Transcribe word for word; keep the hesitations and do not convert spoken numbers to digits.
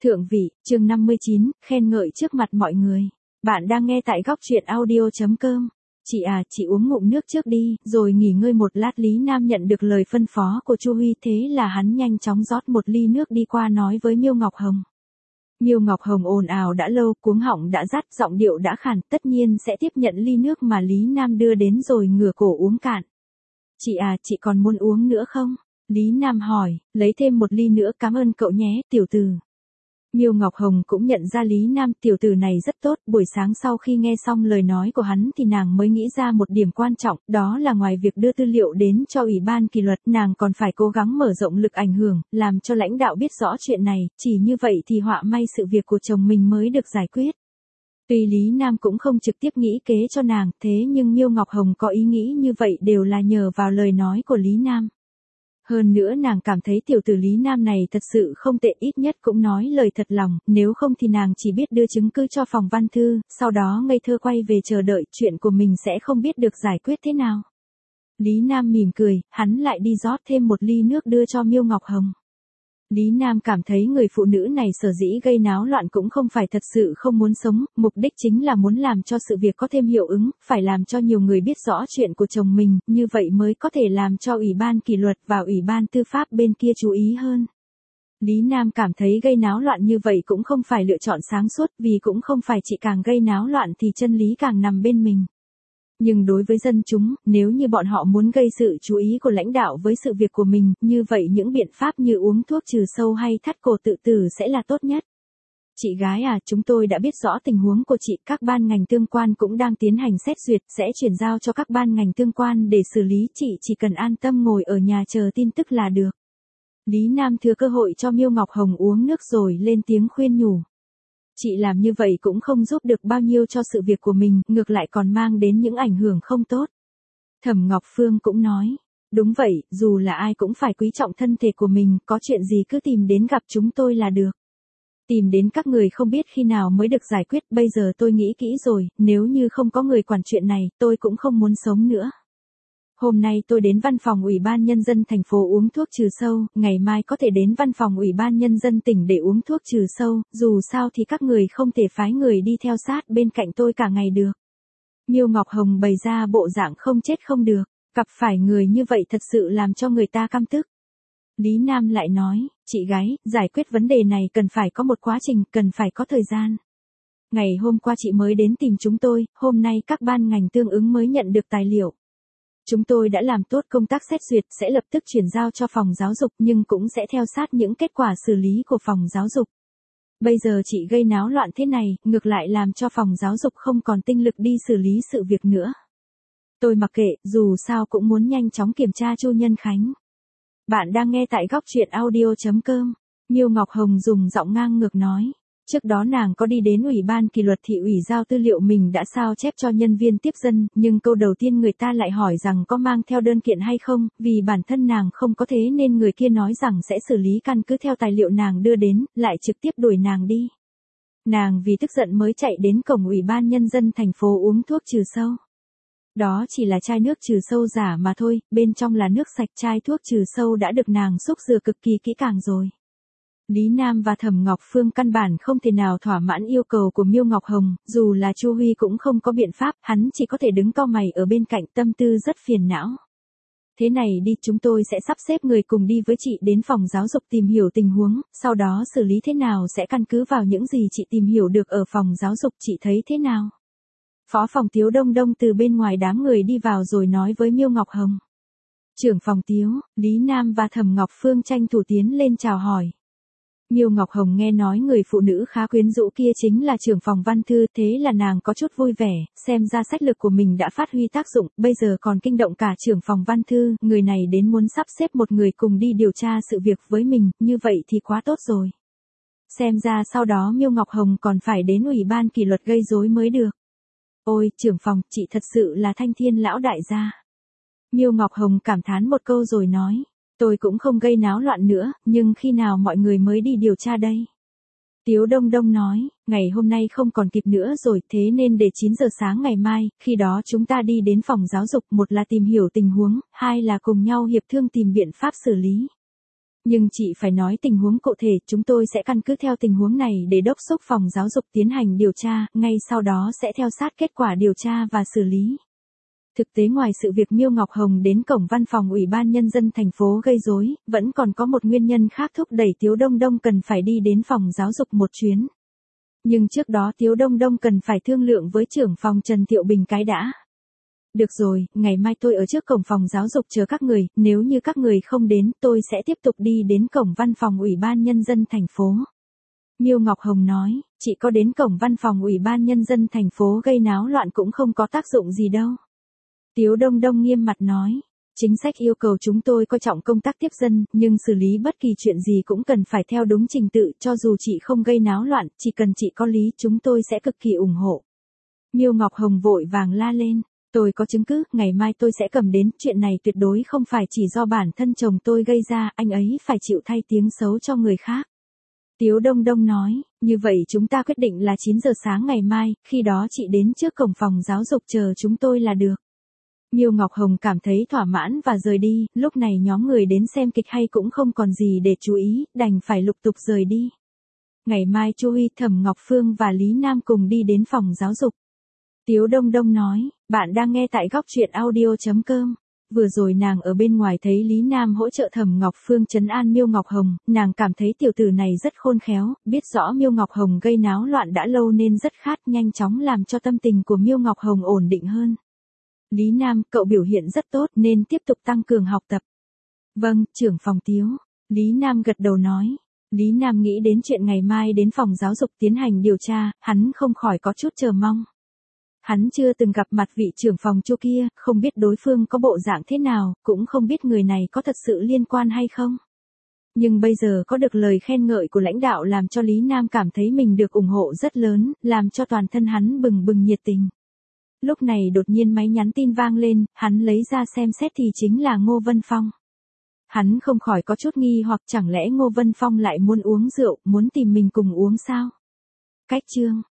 Thượng vị, chương năm mươi chín, khen ngợi trước mặt mọi người. Bạn đang nghe tại góc truyện audio chấm com. Chị à, chị uống ngụm nước trước đi, rồi nghỉ ngơi một lát. Lý Nam nhận được lời phân phó của Chu Huy, thế là hắn nhanh chóng rót một ly nước đi qua nói với Miêu Ngọc Hồng. Miêu Ngọc Hồng ồn ào đã lâu, cuống họng đã rát, giọng điệu đã khàn, tất nhiên sẽ tiếp nhận ly nước mà Lý Nam đưa đến rồi ngửa cổ uống cạn. Chị à, chị còn muốn uống nữa không? Lý Nam hỏi, lấy thêm một ly nữa, cảm ơn cậu nhé, tiểu tử. Miêu Ngọc Hồng cũng nhận ra Lý Nam tiểu tử này rất tốt, buổi sáng sau khi nghe xong lời nói của hắn thì nàng mới nghĩ ra một điểm quan trọng, đó là ngoài việc đưa tư liệu đến cho Ủy ban kỷ luật, nàng còn phải cố gắng mở rộng lực ảnh hưởng, làm cho lãnh đạo biết rõ chuyện này, chỉ như vậy thì họa may sự việc của chồng mình mới được giải quyết. Tuy Lý Nam cũng không trực tiếp nghĩ kế cho nàng, thế nhưng Miêu Ngọc Hồng có ý nghĩ như vậy đều là nhờ vào lời nói của Lý Nam. Hơn nữa nàng cảm thấy tiểu tử Lý Nam này thật sự không tệ, ít nhất cũng nói lời thật lòng, nếu không thì nàng chỉ biết đưa chứng cứ cho phòng văn thư, sau đó ngây thơ quay về chờ đợi, chuyện của mình sẽ không biết được giải quyết thế nào. Lý Nam mỉm cười, hắn lại đi rót thêm một ly nước đưa cho Miêu Ngọc Hồng. Lý Nam cảm thấy người phụ nữ này sở dĩ gây náo loạn cũng không phải thật sự không muốn sống, mục đích chính là muốn làm cho sự việc có thêm hiệu ứng, phải làm cho nhiều người biết rõ chuyện của chồng mình, như vậy mới có thể làm cho Ủy ban kỷ luật và Ủy ban tư pháp bên kia chú ý hơn. Lý Nam cảm thấy gây náo loạn như vậy cũng không phải lựa chọn sáng suốt, vì cũng không phải chỉ càng gây náo loạn thì chân lý càng nằm bên mình. Nhưng đối với dân chúng, nếu như bọn họ muốn gây sự chú ý của lãnh đạo với sự việc của mình, như vậy những biện pháp như uống thuốc trừ sâu hay thắt cổ tự tử sẽ là tốt nhất. Chị gái à, chúng tôi đã biết rõ tình huống của chị, các ban ngành tương quan cũng đang tiến hành xét duyệt, sẽ chuyển giao cho các ban ngành tương quan để xử lý, chị chỉ cần an tâm ngồi ở nhà chờ tin tức là được. Lý Nam thừa cơ hội cho Miêu Ngọc Hồng uống nước rồi lên tiếng khuyên nhủ. Chị làm như vậy cũng không giúp được bao nhiêu cho sự việc của mình, ngược lại còn mang đến những ảnh hưởng không tốt. Thẩm Ngọc Phương cũng nói, đúng vậy, dù là ai cũng phải quý trọng thân thể của mình, có chuyện gì cứ tìm đến gặp chúng tôi là được. Tìm đến các người không biết khi nào mới được giải quyết, bây giờ tôi nghĩ kỹ rồi, nếu như không có người quản chuyện này, tôi cũng không muốn sống nữa. Hôm nay tôi đến văn phòng Ủy ban Nhân dân thành phố uống thuốc trừ sâu, ngày mai có thể đến văn phòng Ủy ban Nhân dân tỉnh để uống thuốc trừ sâu, dù sao thì các người không thể phái người đi theo sát bên cạnh tôi cả ngày được. Miêu Ngọc Hồng bày ra bộ dạng không chết không được, gặp phải người như vậy thật sự làm cho người ta căm tức. Lý Nam lại nói, chị gái, giải quyết vấn đề này cần phải có một quá trình, cần phải có thời gian. Ngày hôm qua chị mới đến tìm chúng tôi, hôm nay các ban ngành tương ứng mới nhận được tài liệu. Chúng tôi đã làm tốt công tác xét duyệt, sẽ lập tức chuyển giao cho phòng giáo dục, nhưng cũng sẽ theo sát những kết quả xử lý của phòng giáo dục. Bây giờ chị gây náo loạn thế này, ngược lại làm cho phòng giáo dục không còn tinh lực đi xử lý sự việc nữa. Tôi mặc kệ, dù sao cũng muốn nhanh chóng kiểm tra Chu Nhân Khánh. Bạn đang nghe tại góc truyện audio chấm com. Miêu Ngọc Hồng dùng giọng ngang ngược nói. Trước đó nàng có đi đến Ủy ban kỷ luật thị ủy giao tư liệu mình đã sao chép cho nhân viên tiếp dân, nhưng câu đầu tiên người ta lại hỏi rằng có mang theo đơn kiện hay không, vì bản thân nàng không có thế nên người kia nói rằng sẽ xử lý căn cứ theo tài liệu nàng đưa đến, lại trực tiếp đuổi nàng đi. Nàng vì tức giận mới chạy đến cổng Ủy ban Nhân dân thành phố uống thuốc trừ sâu. Đó chỉ là chai nước trừ sâu giả mà thôi, bên trong là nước sạch, chai thuốc trừ sâu đã được nàng xúc rửa cực kỳ kỹ càng rồi. Lý Nam và Thẩm Ngọc Phương căn bản không thể nào thỏa mãn yêu cầu của Miêu Ngọc Hồng, dù là Chu Huy cũng không có biện pháp, hắn chỉ có thể đứng cau mày ở bên cạnh, tâm tư rất phiền não. Thế này đi, chúng tôi sẽ sắp xếp người cùng đi với chị đến phòng giáo dục tìm hiểu tình huống, sau đó xử lý thế nào sẽ căn cứ vào những gì chị tìm hiểu được ở phòng giáo dục, chị thấy thế nào? Phó phòng Tiếu Đông Đông từ bên ngoài đám người đi vào rồi nói với Miêu Ngọc Hồng. Trưởng phòng Tiếu, Lý Nam và Thẩm Ngọc Phương tranh thủ tiến lên chào hỏi. Miêu Ngọc Hồng nghe nói người phụ nữ khá quyến rũ kia chính là trưởng phòng văn thư, thế là nàng có chút vui vẻ, xem ra sách lược của mình đã phát huy tác dụng, bây giờ còn kinh động cả trưởng phòng văn thư, người này đến muốn sắp xếp một người cùng đi điều tra sự việc với mình, như vậy thì quá tốt rồi. Xem ra sau đó Miêu Ngọc Hồng còn phải đến Ủy ban kỷ luật gây rối mới được. Ôi, trưởng phòng, chị thật sự là thanh thiên lão đại gia. Miêu Ngọc Hồng cảm thán một câu rồi nói. Tôi cũng không gây náo loạn nữa, nhưng khi nào mọi người mới đi điều tra đây? Tiếu Đông Đông nói, ngày hôm nay không còn kịp nữa rồi, thế nên để chín giờ sáng ngày mai, khi đó chúng ta đi đến phòng giáo dục, một là tìm hiểu tình huống, hai là cùng nhau hiệp thương tìm biện pháp xử lý. Nhưng chị phải nói tình huống cụ thể, chúng tôi sẽ căn cứ theo tình huống này để đốc thúc phòng giáo dục tiến hành điều tra, ngay sau đó sẽ theo sát kết quả điều tra và xử lý. Thực tế ngoài sự việc Miêu Ngọc Hồng đến cổng văn phòng Ủy ban Nhân dân thành phố gây rối, vẫn còn có một nguyên nhân khác thúc đẩy Tiếu Đông Đông cần phải đi đến phòng giáo dục một chuyến. Nhưng trước đó Tiếu Đông Đông cần phải thương lượng với trưởng phòng Trần Thiệu Bình cái đã. Được rồi, ngày mai tôi ở trước cổng phòng giáo dục chờ các người, nếu như các người không đến, tôi sẽ tiếp tục đi đến cổng văn phòng Ủy ban Nhân dân thành phố. Miêu Ngọc Hồng nói, chị có đến cổng văn phòng Ủy ban Nhân dân thành phố gây náo loạn cũng không có tác dụng gì đâu. Tiếu Đông Đông nghiêm mặt nói, chính sách yêu cầu chúng tôi coi trọng công tác tiếp dân, nhưng xử lý bất kỳ chuyện gì cũng cần phải theo đúng trình tự, cho dù chị không gây náo loạn, chỉ cần chị có lý chúng tôi sẽ cực kỳ ủng hộ. Miêu Ngọc Hồng vội vàng la lên, tôi có chứng cứ, ngày mai tôi sẽ cầm đến, chuyện này tuyệt đối không phải chỉ do bản thân chồng tôi gây ra, anh ấy phải chịu thay tiếng xấu cho người khác. Tiếu Đông Đông nói, như vậy chúng ta quyết định là chín giờ sáng ngày mai, khi đó chị đến trước cổng phòng giáo dục chờ chúng tôi là được. Miêu Ngọc Hồng cảm thấy thỏa mãn và rời đi, lúc này nhóm người đến xem kịch hay cũng không còn gì để chú ý, đành phải lục tục rời đi. Ngày mai Chu Huy, Thẩm Ngọc Phương và Lý Nam cùng đi đến phòng giáo dục. Tiếu Đông Đông nói, bạn đang nghe tại góc truyện audio chấm com. Vừa rồi nàng ở bên ngoài thấy Lý Nam hỗ trợ Thẩm Ngọc Phương trấn an Miêu Ngọc Hồng, nàng cảm thấy tiểu tử này rất khôn khéo, biết rõ Miêu Ngọc Hồng gây náo loạn đã lâu nên rất khát nhanh chóng làm cho tâm tình của Miêu Ngọc Hồng ổn định hơn. Lý Nam, cậu biểu hiện rất tốt nên tiếp tục tăng cường học tập. Vâng, trưởng phòng Tiếu. Lý Nam gật đầu nói. Lý Nam nghĩ đến chuyện ngày mai đến phòng giáo dục tiến hành điều tra, hắn không khỏi có chút chờ mong. Hắn chưa từng gặp mặt vị trưởng phòng Chu kia, không biết đối phương có bộ dạng thế nào, cũng không biết người này có thật sự liên quan hay không. Nhưng bây giờ có được lời khen ngợi của lãnh đạo làm cho Lý Nam cảm thấy mình được ủng hộ rất lớn, làm cho toàn thân hắn bừng bừng nhiệt tình. Lúc này đột nhiên máy nhắn tin vang lên, hắn lấy ra xem xét thì chính là Ngô Vân Phong. Hắn không khỏi có chút nghi hoặc chẳng lẽ Ngô Vân Phong lại muốn uống rượu, muốn tìm mình cùng uống sao? Cách chương